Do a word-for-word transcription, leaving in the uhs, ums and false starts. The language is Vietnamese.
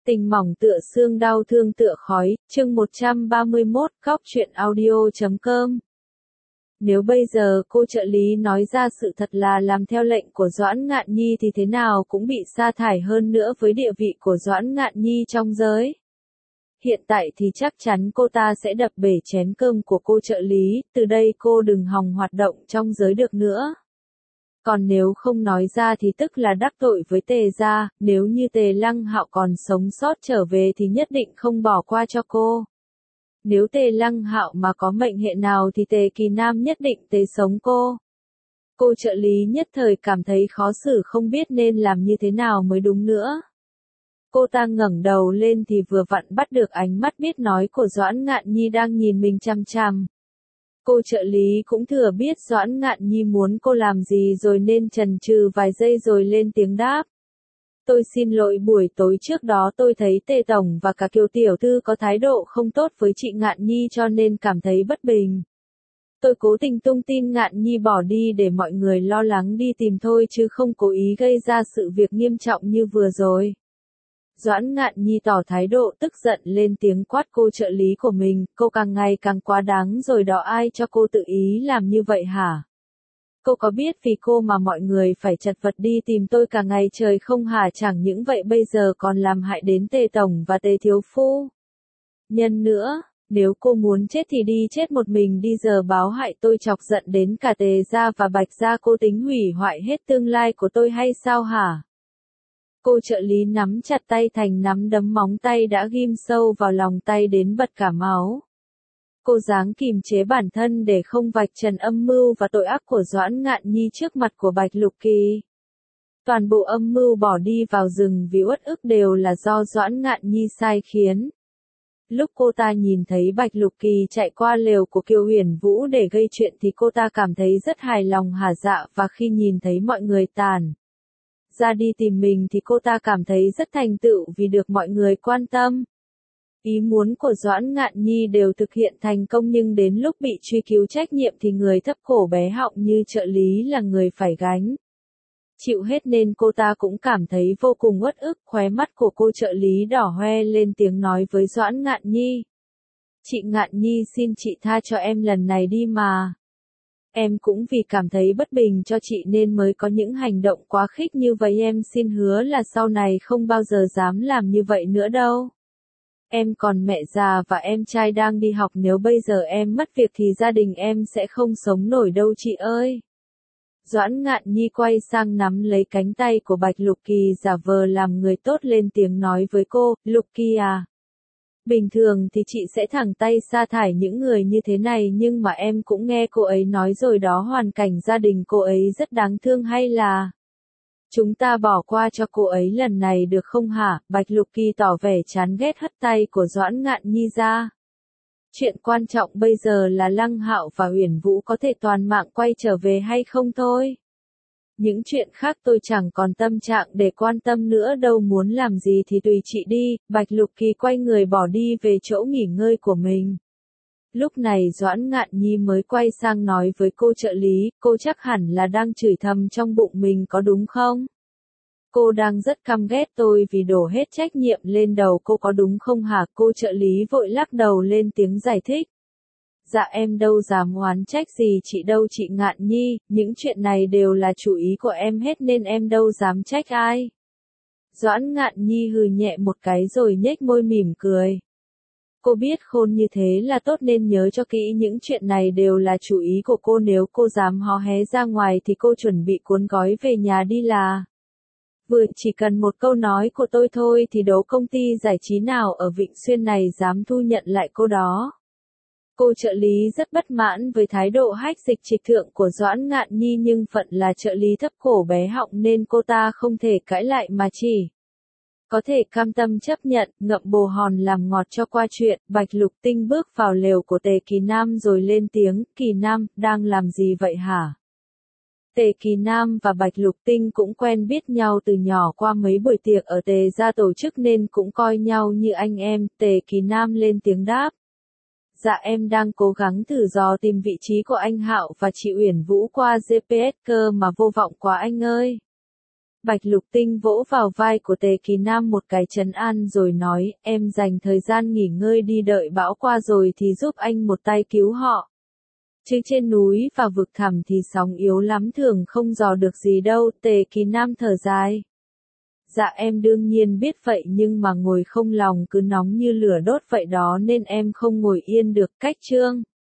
Tình mỏng tựa xương, đau thương tựa khói, chương một trăm ba mươi mốt, góc truyện audio chấm com. Nếu bây giờ cô trợ lý nói ra sự thật là làm theo lệnh của Doãn Ngạn Nhi thì thế nào cũng bị sa thải, hơn nữa với địa vị của Doãn Ngạn Nhi trong giới. Hiện tại thì chắc chắn cô ta sẽ đập bể chén cơm của cô trợ lý, từ đây cô đừng hòng hoạt động trong giới được nữa. Còn nếu không nói ra thì tức là đắc tội với Tề gia, nếu như Tề Lăng Hạo còn sống sót trở về thì nhất định không bỏ qua cho cô. Nếu Tề Lăng Hạo mà có mệnh hệ nào thì Tề Kỳ Nam nhất định tề sống cô. Cô trợ lý nhất thời cảm thấy khó xử, không biết nên làm như thế nào mới đúng nữa. Cô ta ngẩng đầu lên thì vừa vặn bắt được ánh mắt biết nói của Doãn Ngạn Nhi đang nhìn mình chằm chằm. Cô trợ lý cũng thừa biết Doãn Ngạn Nhi muốn cô làm gì rồi nên chần chừ vài giây rồi lên tiếng đáp. Tôi xin lỗi, buổi tối trước đó tôi thấy Tề Tổng và cả Kiều Tiểu Thư có thái độ không tốt với chị Ngạn Nhi cho nên cảm thấy bất bình. Tôi cố tình tung tin Ngạn Nhi bỏ đi để mọi người lo lắng đi tìm thôi chứ không cố ý gây ra sự việc nghiêm trọng như vừa rồi. Doãn Ngạn Nhi tỏ thái độ tức giận, lên tiếng quát cô trợ lý của mình, cô càng ngày càng quá đáng rồi đó, ai cho cô tự ý làm như vậy hả? Cô có biết vì cô mà mọi người phải chật vật đi tìm tôi cả ngày trời không hả? Chẳng những vậy bây giờ còn làm hại đến Tề Tổng và Tề Thiếu Phu. Nhân nữa, nếu cô muốn chết thì đi chết một mình đi, giờ báo hại tôi chọc giận đến cả Tề gia và Bạch gia, cô tính hủy hoại hết tương lai của tôi hay sao hả? Cô trợ lý nắm chặt tay thành nắm đấm, móng tay đã ghim sâu vào lòng tay đến bật cả máu. Cô ráng kìm chế bản thân để không vạch trần âm mưu và tội ác của Doãn Ngạn Nhi trước mặt của Bạch Lục Kỳ. Toàn bộ âm mưu bỏ đi vào rừng vì uất ức đều là do Doãn Ngạn Nhi sai khiến. Lúc cô ta nhìn thấy Bạch Lục Kỳ chạy qua lều của Kiều Huyền Vũ để gây chuyện thì cô ta cảm thấy rất hài lòng hả dạ, và khi nhìn thấy mọi người tàn ra đi tìm mình thì cô ta cảm thấy rất thành tựu vì được mọi người quan tâm. Ý muốn của Doãn Ngạn Nhi đều thực hiện thành công, nhưng đến lúc bị truy cứu trách nhiệm thì người thấp cổ bé họng như trợ lý là người phải gánh chịu hết, nên cô ta cũng cảm thấy vô cùng uất ức. Khóe mắt của cô trợ lý đỏ hoe, lên tiếng nói với Doãn Ngạn Nhi. Chị Ngạn Nhi, xin chị tha cho em lần này đi mà. Em cũng vì cảm thấy bất bình cho chị nên mới có những hành động quá khích như vậy, em xin hứa là sau này không bao giờ dám làm như vậy nữa đâu. Em còn mẹ già và em trai đang đi học, nếu bây giờ em mất việc thì gia đình em sẽ không sống nổi đâu chị ơi. Doãn Ngạn Nhi quay sang nắm lấy cánh tay của Bạch Lục Kỳ, giả vờ làm người tốt, lên tiếng nói với cô, Lục Kỳ à. Bình thường thì chị sẽ thẳng tay sa thải những người như thế này, nhưng mà em cũng nghe cô ấy nói rồi đó, hoàn cảnh gia đình cô ấy rất đáng thương, hay là chúng ta bỏ qua cho cô ấy lần này được không hả? Bạch Lục Kỳ tỏ vẻ chán ghét, hất tay của Doãn Ngạn Nhi ra. Chuyện quan trọng bây giờ là Lăng Hạo và Huyền Vũ có thể toàn mạng quay trở về hay không thôi. Những chuyện khác tôi chẳng còn tâm trạng để quan tâm nữa đâu, muốn làm gì thì tùy chị đi. Bạch Lục Kỳ quay người bỏ đi về chỗ nghỉ ngơi của mình. Lúc này Doãn Ngạn Nhi mới quay sang nói với cô trợ lý, cô chắc hẳn là đang chửi thầm trong bụng mình có đúng không? Cô đang rất căm ghét tôi vì đổ hết trách nhiệm lên đầu cô có đúng không hả? Cô trợ lý vội lắc đầu, lên tiếng giải thích. Dạ em đâu dám oán trách gì chị đâu chị Ngạn Nhi, những chuyện này đều là chủ ý của em hết nên em đâu dám trách ai. Doãn Ngạn Nhi hừ nhẹ một cái rồi nhếch môi mỉm cười. Cô biết khôn như thế là tốt nên nhớ cho kỹ, những chuyện này đều là chủ ý của cô, nếu cô dám hó hé ra ngoài thì cô chuẩn bị cuốn gói về nhà đi là. Vừa chỉ cần một câu nói của tôi thôi thì đấu công ty giải trí nào ở Vịnh Xuyên này dám thu nhận lại cô đó. Cô trợ lý rất bất mãn với thái độ hách dịch trịch thượng của Doãn Ngạn Nhi, nhưng phận là trợ lý thấp cổ bé họng nên cô ta không thể cãi lại mà chỉ có thể cam tâm chấp nhận, ngậm bồ hòn làm ngọt cho qua chuyện. Bạch Lục Tinh bước vào lều của Tề Kỳ Nam rồi lên tiếng, Kỳ Nam, đang làm gì vậy hả? Tề Kỳ Nam và Bạch Lục Tinh cũng quen biết nhau từ nhỏ qua mấy buổi tiệc ở Tề gia tổ chức nên cũng coi nhau như anh em. Tề Kỳ Nam lên tiếng đáp. Dạ em đang cố gắng thử dò tìm vị trí của anh Hạo và chị Uyển Vũ qua giê pê ét cơ mà vô vọng quá anh ơi. Bạch Lục Tinh vỗ vào vai của Tề Kỳ Nam một cái trấn an rồi nói, em dành thời gian nghỉ ngơi đi, đợi bão qua rồi thì giúp anh một tay cứu họ. Chứ trên núi và vực thẳm thì sóng yếu lắm, thường không dò được gì đâu. Tề Kỳ Nam thở dài. Dạ em đương nhiên biết vậy, nhưng mà ngồi không lòng cứ nóng như lửa đốt vậy đó nên em không ngồi yên được. Cách chương